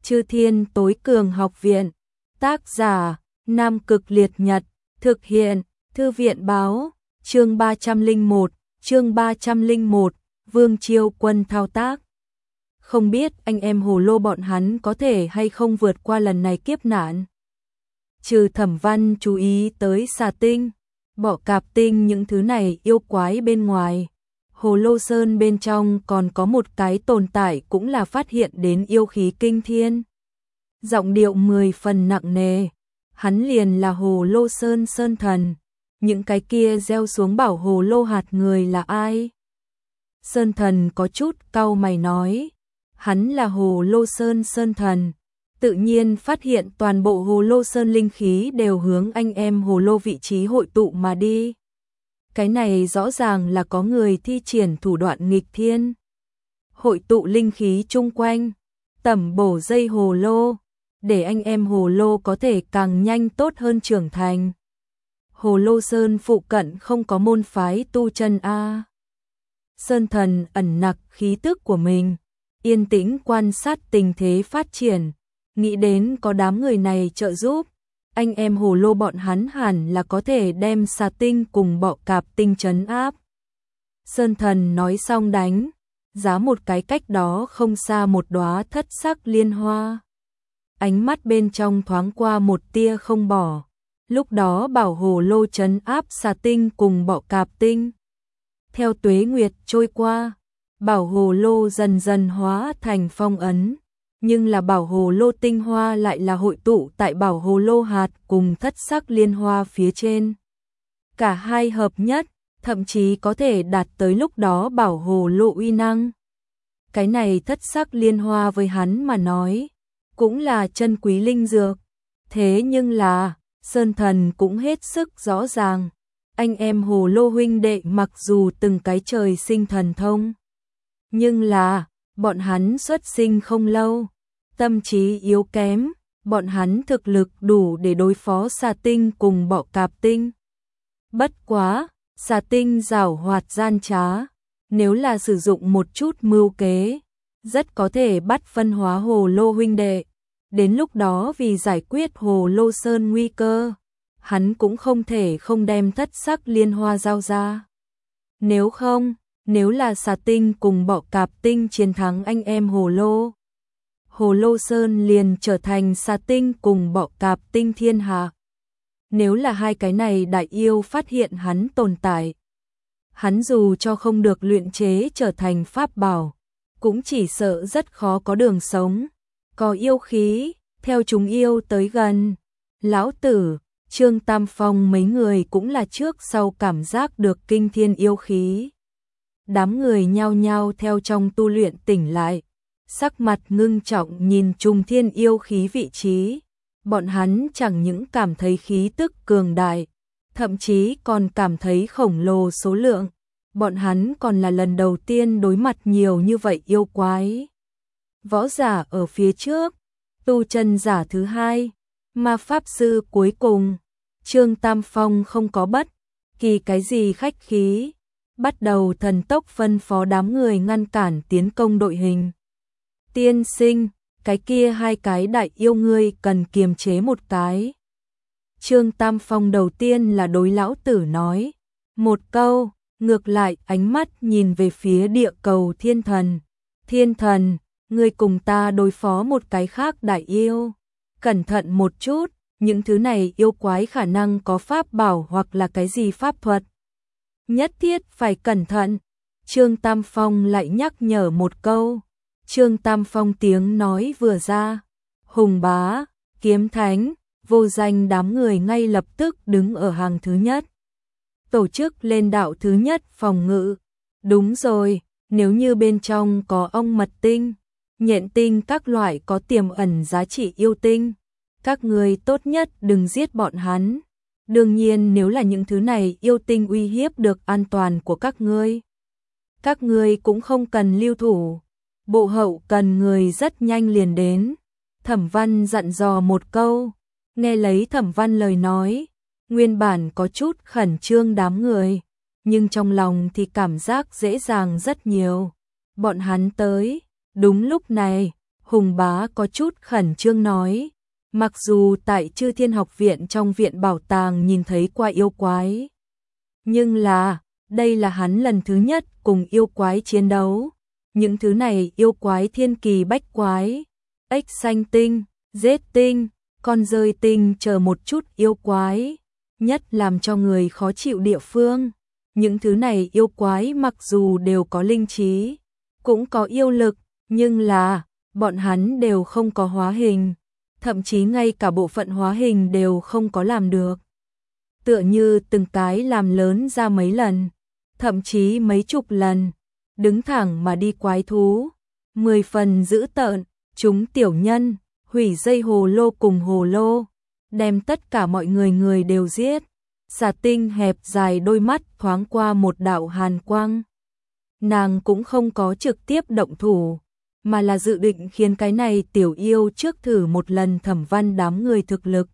Chư Thiên Tối Cường Học Viện. Tác giả: Nam Cực Liệt Nhật. Thực hiện: Thư viện báo. Chương 301, Vương Chiêu Quân thao tác. Không biết anh em hồ lô bọn hắn có thể hay không vượt qua lần này kiếp nạn. Trừ Thẩm Văn chú ý tới xà tinh, bọ cạp tinh những thứ này yêu quái bên ngoài, Hồ Lô Sơn bên trong còn có một cái tồn tại cũng là phát hiện đến yêu khí kinh thiên. Giọng điệu 10 phần nặng nề, hắn liền là Hồ Lô Sơn Sơn Thần. Những cái kia gieo xuống bảo hồ lô hạt người là ai? Sơn Thần có chút cau mày nói, hắn là Hồ Lô Sơn Sơn Thần, tự nhiên phát hiện toàn bộ Hồ Lô Sơn linh khí đều hướng anh em hồ lô vị trí hội tụ mà đi. Cái này rõ ràng là có người thi triển thủ đoạn nghịch thiên. Hội tụ linh khí chung quanh, tẩm bổ dây hồ lô, để anh em hồ lô có thể càng nhanh tốt hơn trưởng thành. Hồ Lô Sơn phụ cận không có môn phái tu chân a. Sơn Thần ẩn nặc khí tức của mình, yên tĩnh quan sát tình thế phát triển, nghĩ đến có đám người này trợ giúp, anh em hồ lô bọn hắn hẳn là có thể đem xà tinh cùng bọ cạp tinh trấn áp. Sơn Thần nói xong đánh giá một cái cách đó không xa một đóa thất sắc liên hoa. Ánh mắt bên trong thoáng qua một tia không bỏ. Lúc đó bảo hồ lô trấn áp xà tinh cùng bọ cạp tinh. Theo tuế nguyệt trôi qua, bảo hồ lô dần dần hóa thành phong ấn, nhưng là bảo hồ lô tinh hoa lại là hội tụ tại bảo hồ lô hạt cùng thất sắc liên hoa phía trên. Cả hai hợp nhất, thậm chí có thể đạt tới lúc đó bảo hồ lô uy năng. Cái này thất sắc liên hoa với hắn mà nói, cũng là chân quý linh dược. Thế nhưng là, Sơn Thần cũng hết sức rõ ràng, anh em hồ lô huynh đệ mặc dù từng cái trời sinh thần thông, nhưng là, bọn hắn xuất sinh không lâu, tâm trí yếu kém, bọn hắn thực lực đủ để đối phó xà tinh cùng bọ cạp tinh. Bất quá, xà tinh giảo hoạt gian trá, nếu là sử dụng một chút mưu kế, rất có thể bắt phân hóa hồ lô huynh đệ. Đến lúc đó vì giải quyết Hồ Lô Sơn nguy cơ, hắn cũng không thể không đem thất sắc liên hoa giao ra. Nếu không, nếu là xà tinh cùng bọ cạp tinh chiến thắng anh em Hồ Lô Sơn liền trở thành xà tinh cùng bọ cạp tinh thiên hạ. Nếu là hai cái này đại yêu phát hiện hắn tồn tại, hắn dù cho không được luyện chế trở thành pháp bảo, cũng chỉ sợ rất khó có đường sống. Có yêu khí, theo chúng yêu tới gần. Lão Tử, Trương Tam Phong mấy người cũng là trước sau cảm giác được kinh thiên yêu khí. Đám người nhao nhao theo trong tu luyện tỉnh lại, sắc mặt ngưng trọng nhìn trùng thiên yêu khí vị trí. Bọn hắn chẳng những cảm thấy khí tức cường đại, thậm chí còn cảm thấy khổng lồ số lượng. Bọn hắn còn là lần đầu tiên đối mặt nhiều như vậy yêu quái. Võ giả ở phía trước, tu chân giả thứ hai, ma pháp sư cuối cùng. Trương Tam Phong không có bất kỳ cái gì khách khí, bắt đầu thần tốc phân phó đám người ngăn cản tiến công đội hình. Tiên sinh, cái kia hai cái đại yêu ngươi cần kiềm chế một cái. Trương Tam Phong đầu tiên là đối Lão Tử nói một câu, ngược lại ánh mắt nhìn về phía địa cầu thiên thần. Thiên thần, ngươi cùng ta đối phó một cái khác đại yêu. Cẩn thận một chút, những thứ này yêu quái khả năng có pháp bảo hoặc là cái gì pháp thuật. Nhất thiết phải cẩn thận. Trương Tam Phong lại nhắc nhở một câu. Trương Tam Phong tiếng nói vừa ra, Hùng Bá, Kiếm Thánh, Vô Danh đám người ngay lập tức đứng ở hàng thứ nhất. Tổ chức lên đạo thứ nhất phòng ngự. Đúng rồi, nếu như bên trong có ong mật tinh, nhện tinh các loại có tiềm ẩn giá trị yêu tinh, các người tốt nhất đừng giết bọn hắn. Đương nhiên nếu là những thứ này yêu tinh uy hiếp được an toàn của các ngươi cũng không cần lưu thủ. Bộ hậu cần người rất nhanh liền đến. Thẩm Văn dặn dò một câu, nghe lấy Thẩm Văn lời nói, nguyên bản có chút khẩn trương đám người, nhưng trong lòng thì cảm giác dễ dàng rất nhiều. Bọn hắn tới. Đúng lúc này, Hùng Bá có chút khẩn trương nói, mặc dù tại Chư Thiên Học Viện trong viện bảo tàng nhìn thấy qua yêu quái, nhưng đây là hắn lần thứ nhất cùng yêu quái chiến đấu. Những thứ này yêu quái thiên kỳ bách quái, ếch xanh tinh, rết tinh, con rơi tinh chờ một chút yêu quái, nhất làm cho người khó chịu địa phương. Những thứ này yêu quái mặc dù đều có linh trí, cũng có yêu lực, nhưng bọn hắn đều không có hóa hình, thậm chí ngay cả bộ phận hóa hình đều không có làm được. Tựa như từng cái làm lớn ra mấy lần, thậm chí mấy chục lần, đứng thẳng mà đi quái thú, 10 phần dữ tợn, chúng tiểu nhân, hủy dây hồ lô cùng hồ lô, đem tất cả mọi người đều giết. Xà Tinh hẹp dài đôi mắt thoáng qua một đạo hàn quang. Nàng cũng không có trực tiếp động thủ, mà là dự định khiến cái này tiểu yêu trước thử một lần Thẩm Văn đám người thực lực.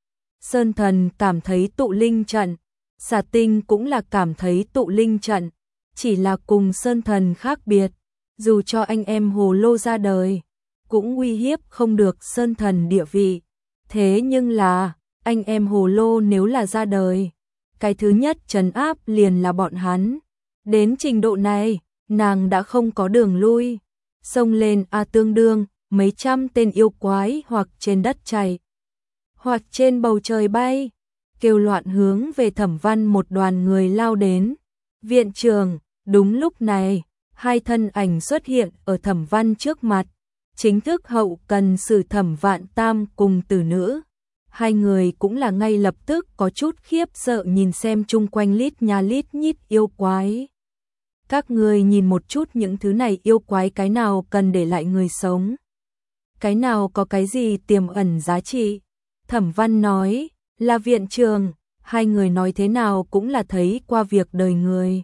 Sơn Thần cảm thấy tụ linh trận, Xà Tinh cũng là cảm thấy tụ linh trận, chỉ là cùng Sơn Thần khác biệt, dù cho anh em hồ lô ra đời, cũng uy hiếp không được Sơn Thần địa vị. Thế nhưng anh em hồ lô nếu là ra đời, cái thứ nhất trấn áp liền là bọn hắn. Đến trình độ này, nàng đã không có đường lui, xông lên tương đương mấy trăm tên yêu quái hoặc trên đất chạy, hoặc trên bầu trời bay, kêu loạn hướng về Thẩm Văn một đoàn người lao đến. Viện trường, đúng lúc này, hai thân ảnh xuất hiện ở Thẩm Văn trước mặt, chính thức hậu cần sử Thẩm Vạn Tam cùng Tử Nữ. Hai người cũng là ngay lập tức có chút khiếp sợ nhìn xem chung quanh lít nha lít nhít yêu quái. Các người nhìn một chút những thứ này yêu quái, cái nào cần để lại người sống, cái nào có cái gì tiềm ẩn giá trị. Thẩm Văn nói, là viện trường, hai người nói thế nào cũng là thấy qua việc đời người.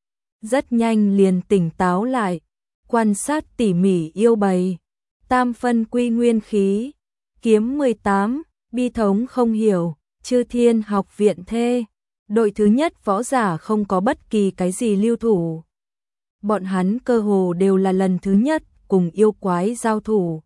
Rất nhanh liền tỉnh táo lại, quan sát tỉ mỉ yêu bầy. Tam phân quy nguyên khí, kiếm 18, bi thống không hiểu, Chư Thiên Học Viện thê. Đội thứ nhất võ giả không có bất kỳ cái gì lưu thủ. Bọn hắn cơ hồ đều là lần thứ nhất cùng yêu quái giao thủ.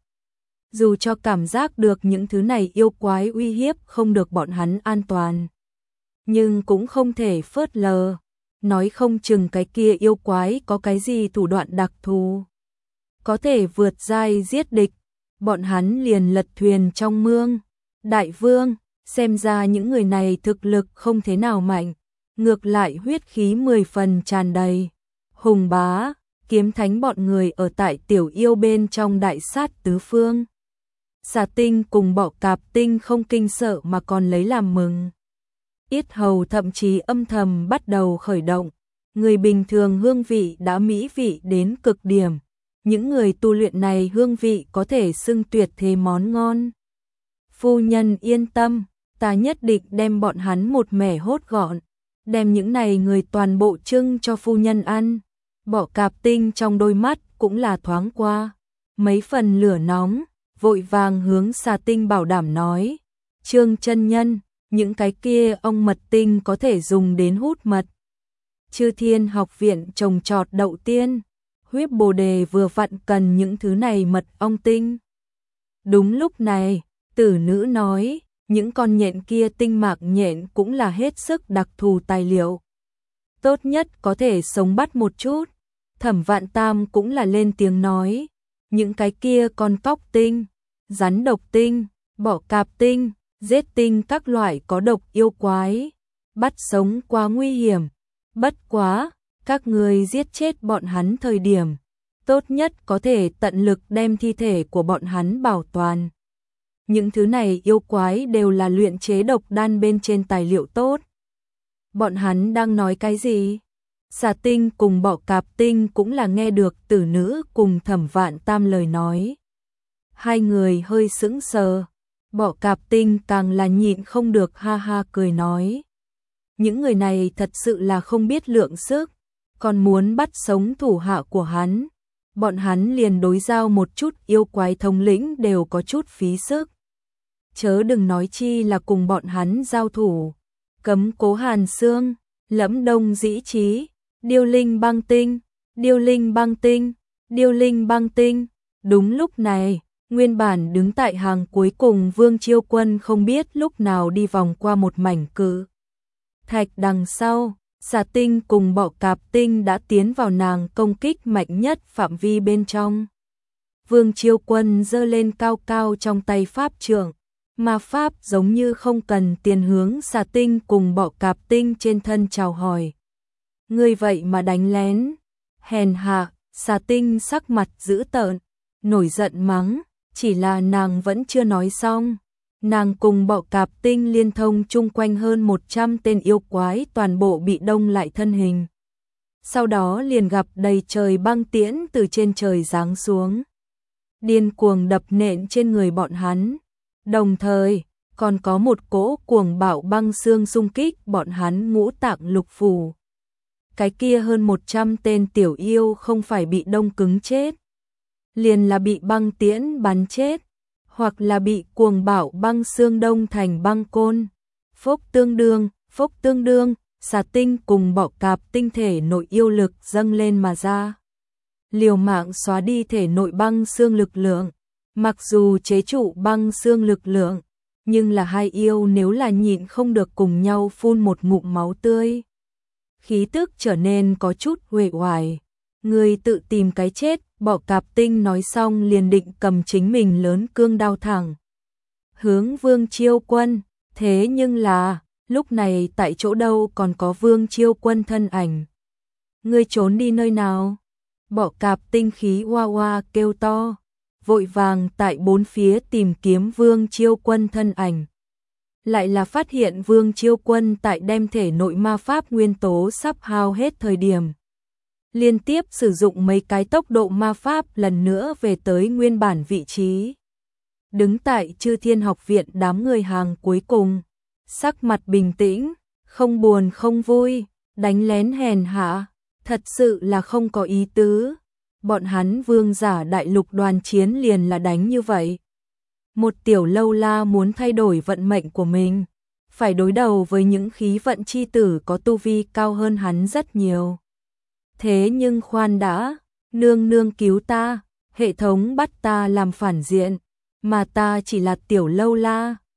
Dù cho cảm giác được những thứ này yêu quái uy hiếp không được bọn hắn an toàn, nhưng cũng không thể phớt lờ, nói không chừng cái kia yêu quái có cái gì thủ đoạn đặc thù, có thể vượt giai giết địch, bọn hắn liền lật thuyền trong mương. Đại vương, xem ra những người này thực lực không thế nào mạnh, ngược lại huyết khí 10 phần tràn đầy. Hùng Bá, Kiếm Thánh bọn người ở tại tiểu yêu bên trong đại sát tứ phương. Xà Tinh cùng Bọ Cạp Tinh không kinh sợ mà còn lấy làm mừng. Yết hầu thậm chí âm thầm bắt đầu khởi động. Người bình thường hương vị đã mỹ vị đến cực điểm. Những người tu luyện này hương vị có thể xưng tuyệt thế món ngon. Phu nhân yên tâm, ta nhất định đem bọn hắn một mẻ hốt gọn, đem những này người toàn bộ trưng cho phu nhân ăn. Bọ Cạp Tinh trong đôi mắt cũng là thoáng qua mấy phần lửa nóng, vội vàng hướng Xà Tinh bảo đảm nói, Trương chân nhân, những cái kia ong mật tinh có thể dùng đến hút mật. Chư Thiên Học Viện trồng trọt đậu tiên, huyết bồ đề vừa vặn cần những thứ này mật ong tinh. Đúng lúc này, Tử Nữ nói, những con nhện kia tinh mạc nhện cũng là hết sức đặc thù tài liệu. Tốt nhất có thể sống bắt một chút. Thẩm Vạn Tam cũng là lên tiếng nói, những cái kia con cóc tinh, rắn độc tinh, bọ cạp tinh, giết tinh các loại có độc yêu quái, bắt sống quá nguy hiểm. Bất quá, các người giết chết bọn hắn thời điểm, tốt nhất có thể tận lực đem thi thể của bọn hắn bảo toàn. Những thứ này yêu quái đều là luyện chế độc đan bên trên tài liệu tốt. Bọn hắn đang nói cái gì? Xà Tinh cùng Bọ Cạp Tinh cũng là nghe được Tử Nữ cùng Thẩm Vạn Tam lời nói. Hai người hơi sững sờ, Bọ Cạp Tinh càng là nhịn không được ha ha cười nói. Những người này thật sự là không biết lượng sức, còn muốn bắt sống thủ hạ của hắn. Bọn hắn liền đối giao một chút yêu quái thống lĩnh đều có chút phí sức. Chớ đừng nói chi là cùng bọn hắn giao thủ. Cấm Cố Hàn Xương, Lẫm Đông Dĩ Trí, Điêu Linh Băng Tinh, Điêu Linh Băng Tinh, Điêu Linh Băng Tinh. Đúng lúc này, Nguyên bản đứng tại hàng cuối cùng Vương Chiêu Quân không biết lúc nào đi vòng qua một mảnh cự thạch đằng sau, Xà Tinh cùng Bọ Cạp Tinh đã tiến vào nàng công kích mạnh nhất phạm vi bên trong. Vương Chiêu Quân giơ lên cao cao trong tay pháp trượng, ma pháp giống như không cần tiền hướng Xà Tinh cùng Bọ Cạp Tinh trên thân chào hỏi. Ngươi vậy mà đánh lén, hèn hạ. Xà Tinh sắc mặt dữ tợn, nổi giận mắng, chỉ là nàng vẫn chưa nói xong. Nàng cùng Bọ Cạp Tinh liên thông chung quanh hơn 100 tên yêu quái toàn bộ bị đông lại thân hình. Sau đó liền gặp đầy trời băng tiễn từ trên trời giáng xuống, điên cuồng đập nện trên người bọn hắn. Đồng thời, còn có một cỗ cuồng bạo băng xương xung kích bọn hắn ngũ tạng lục phủ. Cái kia hơn 100 tên tiểu yêu không phải bị đông cứng chết, liền là bị băng tiễn bắn chết, hoặc là bị cuồng bạo băng xương đông thành băng côn. Phốc tương đương, Xà Tinh cùng Bọ Cạp Tinh thể nội yêu lực dâng lên mà ra, liều mạng xóa đi thể nội băng xương lực lượng. Mặc dù chế trụ băng xương lực lượng, nhưng là hai yêu nếu là nhịn không được cùng nhau phun một ngụm máu tươi, khí tức trở nên có chút uể oải. Người tự tìm cái chết. Bọ Cạp Tinh nói xong liền định cầm chính mình lớn cương đao thẳng hướng Vương Chiêu Quân, thế nhưng là lúc này tại chỗ đâu còn có Vương Chiêu Quân thân ảnh. Ngươi trốn đi nơi nào? Bọ Cạp Tinh khí oa oa kêu to, vội vàng tại bốn phía tìm kiếm Vương Chiêu Quân thân ảnh. Lại là phát hiện Vương Chiêu Quân tại đem thể nội ma pháp nguyên tố sắp hao hết thời điểm, liên tiếp sử dụng mấy cái tốc độ ma pháp lần nữa về tới nguyên bản vị trí. Đứng tại Chư Thiên Học Viện đám người hàng cuối cùng, sắc mặt bình tĩnh, không buồn không vui, đánh lén hèn hạ, thật sự là không có ý tứ. Bọn hắn vương giả đại lục đoàn chiến liền là đánh như vậy. Một tiểu lâu la muốn thay đổi vận mệnh của mình, phải đối đầu với những khí vận chi tử có tu vi cao hơn hắn rất nhiều. Thế nhưng khoan đã, nương nương cứu ta, hệ thống bắt ta làm phản diện, mà ta chỉ là tiểu lâu la,